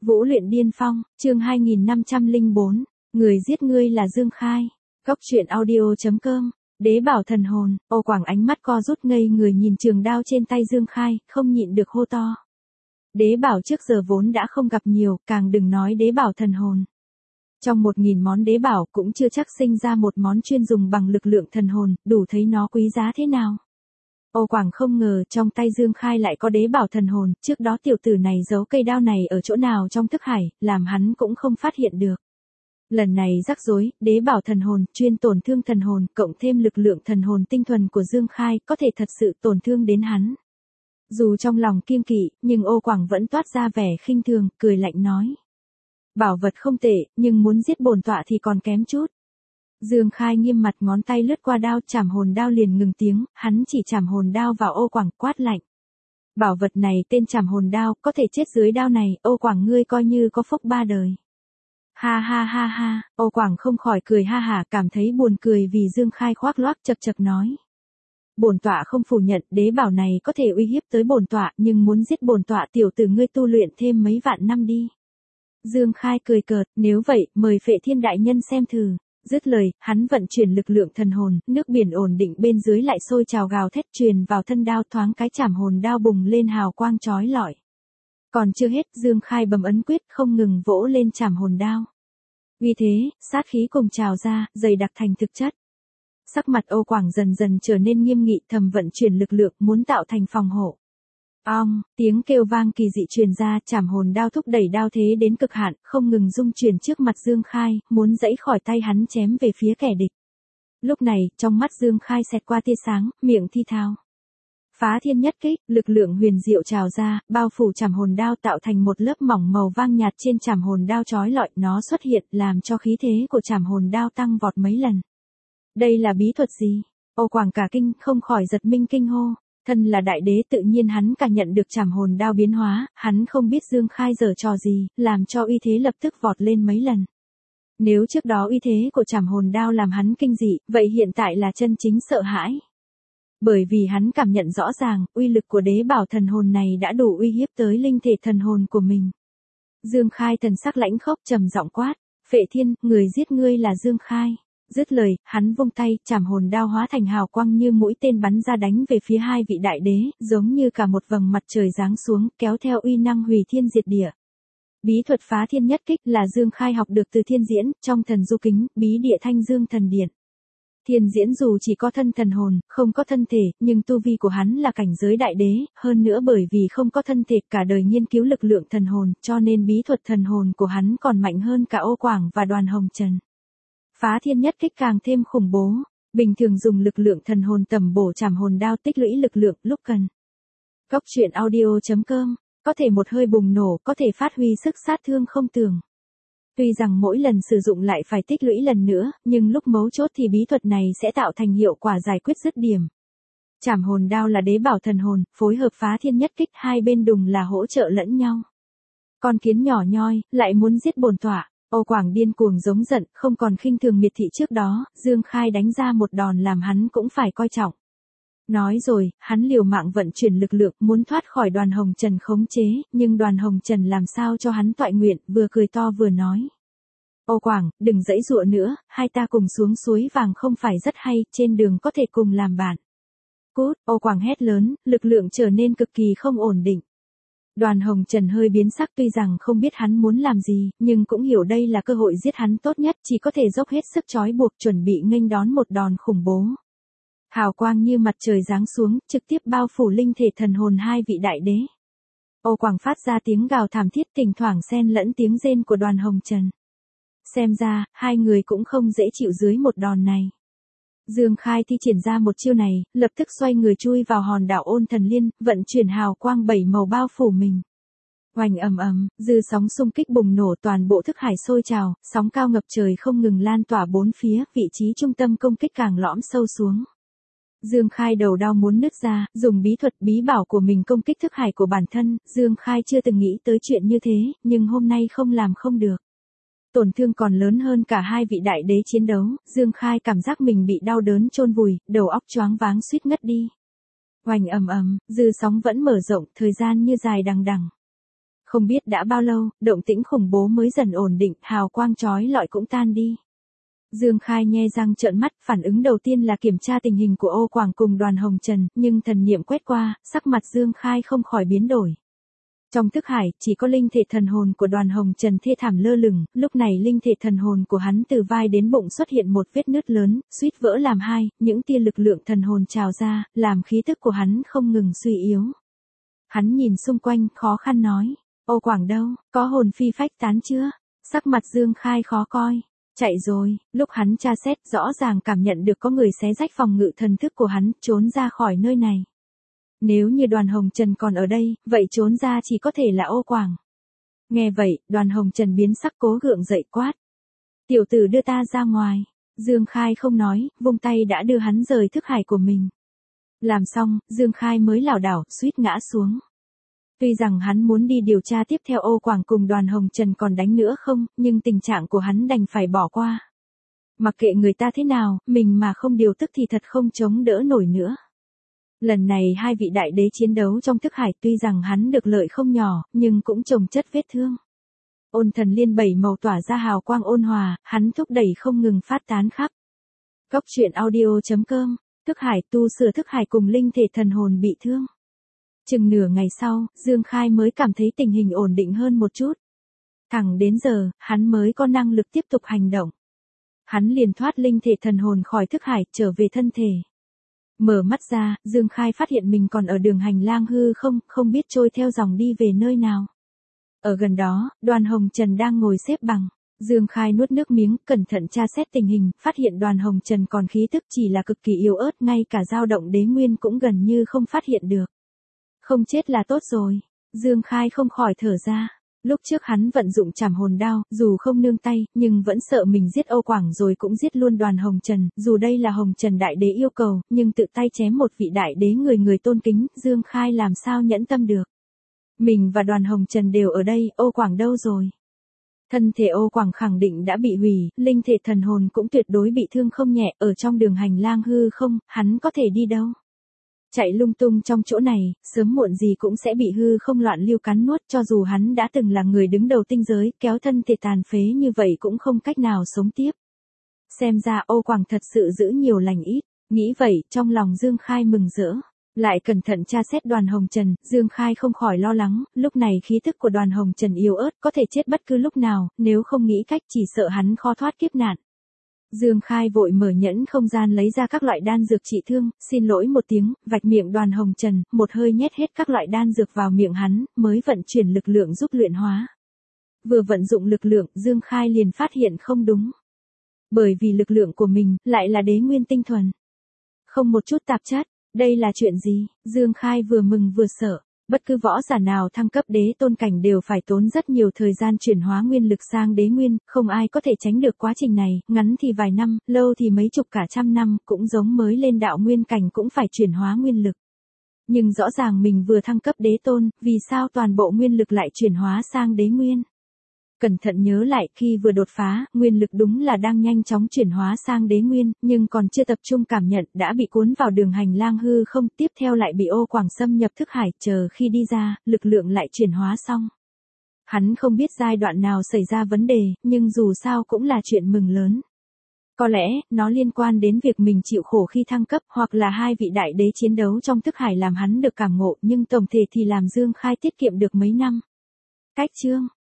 Vũ luyện điên phong, chương 2504, người giết ngươi là Dương Khai. Cốc truyện audio.com, đế bảo thần hồn, Ô Quảng ánh mắt co rút ngây người nhìn trường đao trên tay Dương Khai, không nhịn được hô to. Đế bảo trước giờ vốn đã không gặp nhiều, càng đừng nói đế bảo thần hồn. Trong 1000 món đế bảo cũng chưa chắc sinh ra một món chuyên dùng bằng lực lượng thần hồn, đủ thấy nó quý giá thế nào. Ô Quảng không ngờ trong tay Dương Khai lại có đế bảo thần hồn, trước đó tiểu tử này giấu cây đao này ở chỗ nào trong thức hải, làm hắn cũng không phát hiện được. Lần này rắc rối, đế bảo thần hồn, chuyên tổn thương thần hồn, cộng thêm lực lượng thần hồn tinh thuần của Dương Khai, có thể thật sự tổn thương đến hắn. Dù trong lòng kiêng kỵ, nhưng Ô Quảng vẫn toát ra vẻ khinh thường, cười lạnh nói. Bảo vật không tệ, nhưng muốn giết bổn tọa thì còn kém chút. Dương Khai nghiêm mặt, ngón tay lướt qua đao, chảm hồn đao liền ngừng tiếng, hắn chỉ chảm hồn đao vào Ô Quảng, quát lạnh. Bảo vật này tên chảm hồn đao, có thể chết dưới đao này, Ô Quảng ngươi coi như có phúc 3 đời. Ha ha ha ha, Ô Quảng không khỏi cười ha hả, cảm thấy buồn cười vì Dương Khai khoác loác chật chật nói. Bổn tọa không phủ nhận đế bảo này có thể uy hiếp tới bổn tọa, nhưng muốn giết bổn tọa tiểu tử ngươi tu luyện thêm mấy vạn năm đi. Dương Khai cười cợt, nếu vậy, mời Phệ Thiên đại nhân xem thử. Dứt lời, hắn vận chuyển lực lượng thần hồn, nước biển ổn định bên dưới lại sôi trào gào thét truyền vào thân đao, thoáng cái chảm hồn đao bùng lên hào quang chói lọi. Còn chưa hết, Dương Khai bấm ấn quyết không ngừng vỗ lên chảm hồn đao. Vì thế, sát khí cùng trào ra, dày đặc thành thực chất. Sắc mặt Ô Quảng dần dần trở nên nghiêm nghị, thầm vận chuyển lực lượng muốn tạo thành phòng hộ. Tiếng kêu vang kỳ dị truyền ra, chảm hồn đao thúc đẩy đao thế đến cực hạn, không ngừng rung chuyển trước mặt Dương Khai, muốn giãy khỏi tay hắn chém về phía kẻ địch. Lúc này, trong mắt Dương Khai xẹt qua tia sáng, miệng thi thao. Phá thiên nhất kích, lực lượng huyền diệu trào ra, bao phủ chảm hồn đao tạo thành một lớp mỏng màu vang nhạt trên chảm hồn đao chói lọi, nó xuất hiện làm cho khí thế của chảm hồn đao tăng vọt mấy lần. Đây là bí thuật gì? Ô Quảng cả kinh, không khỏi giật mình kinh hô. Thân là đại đế tự nhiên hắn cảm nhận được chảm hồn đao biến hóa, hắn không biết Dương Khai giở trò gì, làm cho uy thế lập tức vọt lên mấy lần. Nếu trước đó uy thế của chảm hồn đao làm hắn kinh dị, vậy hiện tại là chân chính sợ hãi. Bởi vì hắn cảm nhận rõ ràng, uy lực của đế bảo thần hồn này đã đủ uy hiếp tới linh thể thần hồn của mình. Dương Khai thần sắc lãnh khốc trầm giọng quát, Phệ Thiên, người giết ngươi là Dương Khai. Dứt lời, hắn vung tay, chảm hồn đao hóa thành hào quang như mũi tên bắn ra đánh về phía hai vị đại đế, giống như cả một vầng mặt trời giáng xuống, kéo theo uy năng hủy thiên diệt địa. Bí thuật phá thiên nhất kích là Dương Khai học được từ Thiên Diễn, trong Thần Du Kính, bí địa Thanh Dương Thần Điện. Thiên Diễn dù chỉ có thân thần hồn, không có thân thể, nhưng tu vi của hắn là cảnh giới đại đế, hơn nữa bởi vì không có thân thể cả đời nghiên cứu lực lượng thần hồn, cho nên bí thuật thần hồn của hắn còn mạnh hơn cả Ô Quảng và Đoàn Hồng Trần. Phá thiên nhất kích càng thêm khủng bố, bình thường dùng lực lượng thần hồn tầm bổ chảm hồn đao tích lũy lực lượng lúc cần. Cốc truyện audio.com, có thể một hơi bùng nổ, có thể phát huy sức sát thương không tưởng. Tuy rằng mỗi lần sử dụng lại phải tích lũy lần nữa, nhưng lúc mấu chốt thì bí thuật này sẽ tạo thành hiệu quả giải quyết dứt điểm. Chảm hồn đao là đế bảo thần hồn, phối hợp phá thiên nhất kích, hai bên đùng là hỗ trợ lẫn nhau. Con kiến nhỏ nhoi, lại muốn giết bổn tọa. Ô Quảng điên cuồng giống giận, không còn khinh thường miệt thị trước đó, Dương Khai đánh ra một đòn làm hắn cũng phải coi trọng. Nói rồi, hắn liều mạng vận chuyển lực lượng muốn thoát khỏi Đoàn Hồng Trần khống chế, nhưng Đoàn Hồng Trần làm sao cho hắn toại nguyện, vừa cười to vừa nói. Ô Quảng, đừng giãy giụa nữa, hai ta cùng xuống suối vàng không phải rất hay, trên đường có thể cùng làm bạn. Cút, Ô Quảng hét lớn, lực lượng trở nên cực kỳ không ổn định. Đoàn Hồng Trần hơi biến sắc, tuy rằng không biết hắn muốn làm gì, nhưng cũng hiểu đây là cơ hội giết hắn tốt nhất, chỉ có thể dốc hết sức trói buộc chuẩn bị nghênh đón một đòn khủng bố. Hào quang như mặt trời giáng xuống, trực tiếp bao phủ linh thể thần hồn hai vị đại đế. Ô Quảng phát ra tiếng gào thảm thiết, thỉnh thoảng xen lẫn tiếng rên của Đoàn Hồng Trần. Xem ra, hai người cũng không dễ chịu dưới một đòn này. Dương Khai thi triển ra một chiêu này, lập tức xoay người chui vào hòn đảo Ôn Thần Liên, vận chuyển hào quang 7 màu bao phủ mình. Oanh ầm ầm, dư sóng xung kích bùng nổ, toàn bộ thức hải sôi trào, sóng cao ngập trời không ngừng lan tỏa bốn phía, vị trí trung tâm công kích càng lõm sâu xuống. Dương Khai đầu đau muốn nứt ra, dùng bí thuật bí bảo của mình công kích thức hải của bản thân, Dương Khai chưa từng nghĩ tới chuyện như thế, nhưng hôm nay không làm không được. Tổn thương còn lớn hơn cả hai vị đại đế chiến đấu, Dương Khai cảm giác mình bị đau đớn chôn vùi, đầu óc choáng váng suýt ngất đi. Oanh ầm ầm, dư sóng vẫn mở rộng, thời gian như dài đằng đằng. Không biết đã bao lâu, động tĩnh khủng bố mới dần ổn định, hào quang chói lọi cũng tan đi. Dương Khai nhe răng trợn mắt, phản ứng đầu tiên là kiểm tra tình hình của Ô Quảng cùng Đoàn Hồng Trần, nhưng thần niệm quét qua, sắc mặt Dương Khai không khỏi biến đổi. Trong thức hải, chỉ có linh thể thần hồn của Đoàn Hồng Trần thê thảm lơ lửng, lúc này linh thể thần hồn của hắn từ vai đến bụng xuất hiện một vết nứt lớn, suýt vỡ làm hai, những tia lực lượng thần hồn trào ra, làm khí tức của hắn không ngừng suy yếu. Hắn nhìn xung quanh, khó khăn nói, Ô Quảng đâu, có hồn phi phách tán chưa? Sắc mặt Dương Khai khó coi. Chạy rồi, lúc hắn tra xét rõ ràng cảm nhận được có người xé rách phòng ngự thần thức của hắn, trốn ra khỏi nơi này. Nếu như Đoàn Hồng Trần còn ở đây, vậy trốn ra chỉ có thể là Ô Quảng. Nghe vậy, Đoàn Hồng Trần biến sắc cố gượng dậy quát. Tiểu tử đưa ta ra ngoài. Dương Khai không nói, vung tay đã đưa hắn rời thức hải của mình. Làm xong, Dương Khai mới lảo đảo, suýt ngã xuống. Tuy rằng hắn muốn đi điều tra tiếp theo Ô Quảng cùng Đoàn Hồng Trần còn đánh nữa không, nhưng tình trạng của hắn đành phải bỏ qua. Mặc kệ người ta thế nào, mình mà không điều tức thì thật không chống đỡ nổi nữa. Lần này hai vị đại đế chiến đấu trong thức hải, tuy rằng hắn được lợi không nhỏ, nhưng cũng chồng chất vết thương. Ôn thần liên bảy màu tỏa ra hào quang ôn hòa, hắn thúc đẩy không ngừng phát tán khắp. Cốc truyện audio.com, thức hải tu sửa thức hải cùng linh thể thần hồn bị thương. Chừng nửa ngày sau, Dương Khai mới cảm thấy tình hình ổn định hơn một chút. Thẳng đến giờ, hắn mới có năng lực tiếp tục hành động. Hắn liền thoát linh thể thần hồn khỏi thức hải, trở về thân thể. Mở mắt ra, Dương Khai phát hiện mình còn ở đường hành lang hư không, không biết trôi theo dòng đi về nơi nào. Ở gần đó, Đoàn Hồng Trần đang ngồi xếp bằng. Dương Khai nuốt nước miếng, cẩn thận tra xét tình hình, phát hiện Đoàn Hồng Trần còn khí tức chỉ là cực kỳ yếu ớt, ngay cả dao động đế nguyên cũng gần như không phát hiện được. Không chết là tốt rồi. Dương Khai không khỏi thở ra. Lúc trước hắn vận dụng trảm hồn đao, dù không nương tay, nhưng vẫn sợ mình giết Ô Quảng rồi cũng giết luôn Đoàn Hồng Trần, dù đây là Hồng Trần đại đế yêu cầu, nhưng tự tay chém một vị đại đế người tôn kính, Dương Khai làm sao nhẫn tâm được. Mình và Đoàn Hồng Trần đều ở đây, Ô Quảng đâu rồi? Thân thể Ô Quảng khẳng định đã bị hủy, linh thể thần hồn cũng tuyệt đối bị thương không nhẹ, ở trong đường hành lang hư không, hắn có thể đi đâu? Chạy lung tung trong chỗ này, sớm muộn gì cũng sẽ bị hư không loạn lưu cắn nuốt, cho dù hắn đã từng là người đứng đầu tinh giới, kéo thân thể tàn phế như vậy cũng không cách nào sống tiếp. Xem ra Ô Quảng thật sự giữ nhiều lành ít, nghĩ vậy, trong lòng Dương Khai mừng rỡ. Lại cẩn thận tra xét Đoàn Hồng Trần, Dương Khai không khỏi lo lắng, lúc này khí tức của Đoàn Hồng Trần yếu ớt, có thể chết bất cứ lúc nào, nếu không nghĩ cách chỉ sợ hắn khó thoát kiếp nạn. Dương Khai vội mở nhẫn không gian lấy ra các loại đan dược trị thương, xin lỗi một tiếng, vạch miệng Đoàn Hồng Trần, một hơi nhét hết các loại đan dược vào miệng hắn, mới vận chuyển lực lượng giúp luyện hóa. Vừa vận dụng lực lượng, Dương Khai liền phát hiện không đúng. Bởi vì lực lượng của mình, lại là đế nguyên tinh thuần. Không một chút tạp chất, đây là chuyện gì? Dương Khai vừa mừng vừa sợ. Bất cứ võ giả nào thăng cấp đế tôn cảnh đều phải tốn rất nhiều thời gian chuyển hóa nguyên lực sang đế nguyên, không ai có thể tránh được quá trình này, ngắn thì vài năm, lâu thì mấy chục cả trăm năm, cũng giống mới lên đạo nguyên cảnh cũng phải chuyển hóa nguyên lực. Nhưng rõ ràng mình vừa thăng cấp đế tôn, vì sao toàn bộ nguyên lực lại chuyển hóa sang đế nguyên? Cẩn thận nhớ lại, khi vừa đột phá, nguyên lực đúng là đang nhanh chóng chuyển hóa sang đế nguyên, nhưng còn chưa tập trung cảm nhận, đã bị cuốn vào đường hành lang hư không, tiếp theo lại bị Ô Quảng xâm nhập thức hải, chờ khi đi ra, lực lượng lại chuyển hóa xong. Hắn không biết giai đoạn nào xảy ra vấn đề, nhưng dù sao cũng là chuyện mừng lớn. Có lẽ, nó liên quan đến việc mình chịu khổ khi thăng cấp, hoặc là hai vị đại đế chiến đấu trong thức hải làm hắn được cảm ngộ, nhưng tổng thể thì làm Dương Khai tiết kiệm được mấy năm. Cách chương